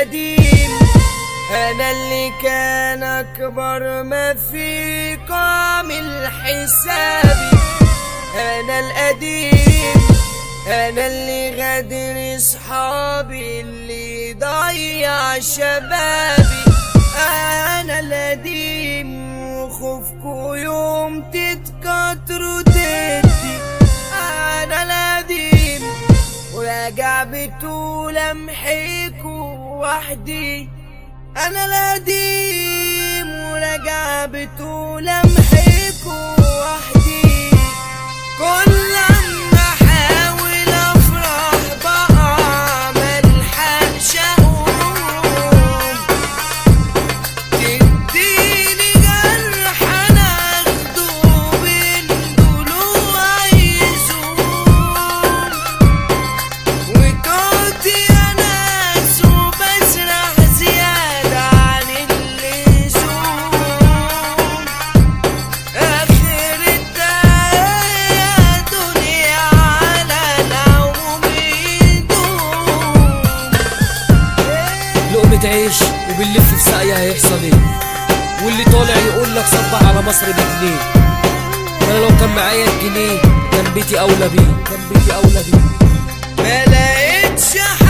القديم، انا اللي كان اكبر ما في قامل حسابي. انا القديم، انا اللي غادر اصحابي، اللي ضيع شبابي. انا القديم وخوفكوا يوم تتكتروا تدي. انا القديم وراجع بطول امحيكوا وحدي. انا القديم وراجع بطول امحيكوا وحدي. كل لما احاول افرح بقى ملحقش اقوم. تديني جرح انا اخده بين ضلوع يزوم. وتوتي انا وبسرح زيادة عن اللزوم. اخر الدنيا دنيا على العموم يدوم. لقمة عيش وبنلف في ساقية هيحصل ايه؟ واللي طالع يقول لك صبح على مصر بجنيه. انا لو كان معايا الجنيه كان بيتي اولى بيه، كان بيتي اولى بيه. ما لقيتش